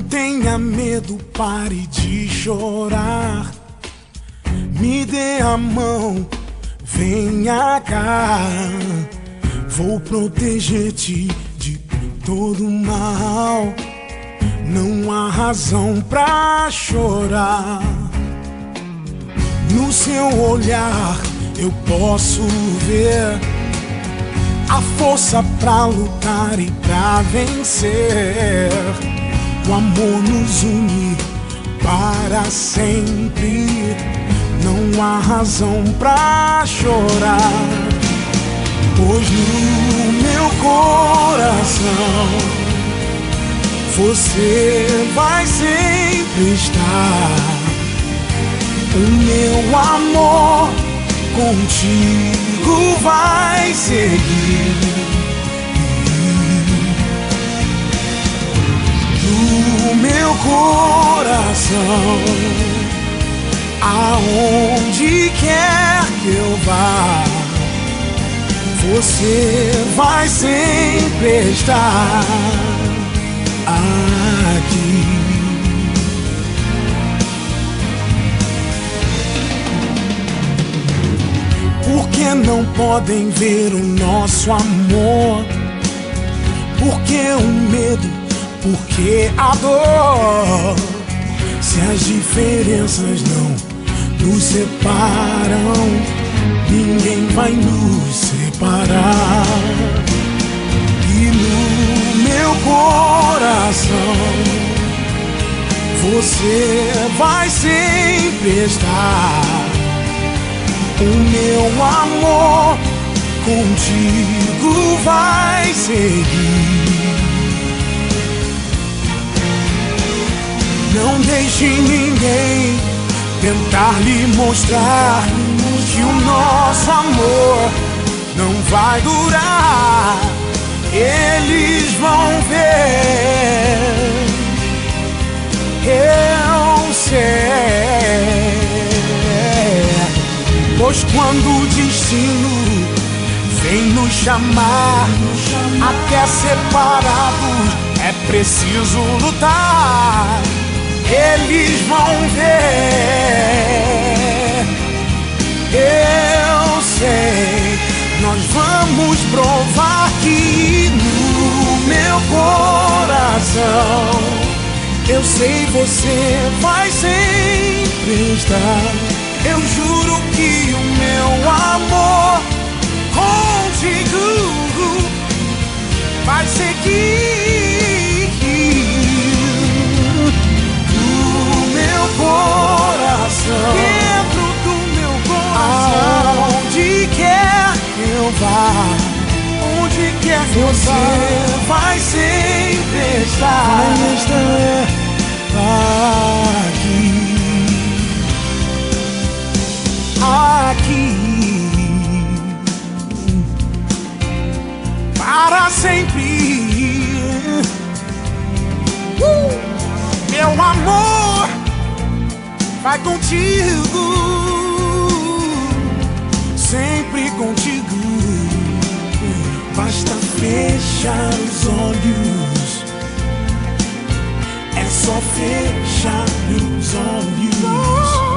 tenha medo, pare de chorar. Me dê a mão, venha cá. Vou proteger-te de todo mal. Não há razão pra chorar. No seu olhar eu posso ver a força pra lutar e pra vencer. O amor nos une para sempre. Não há razão pra chorar, pois no meu coração você vai sempre estar. O meu amor contigo vai seguir. No meu coração, aonde quer que eu vá, você vai sempre estar aqui. Por que não podem ver o nosso amor? Por que o medo? Por que a dor? Se as diferenças não nos separam, ninguém vai nos separar. E no meu coração você vai sempre estar. O meu amor contigo vai seguir. Não deixe ninguém tentar lhe mostrar que o nosso amor não vai durar. Eles vão ver, eu sei. Pois quando o destino vem nos chamar, até separados é preciso lutar. Eles vão ver, eu sei. Nós vamos provar que no meu coração, eu sei, você vai sempre estar. Eu juro que o meu amor contigo vai seguir. Coração, dentro do meu coração, aonde quer que eu vá, onde quer que você vai sempre estar. Vai estar aqui, para sempre. Meu amor vai contigo, sempre contigo. Basta fechar os olhos, é só fechar os olhos.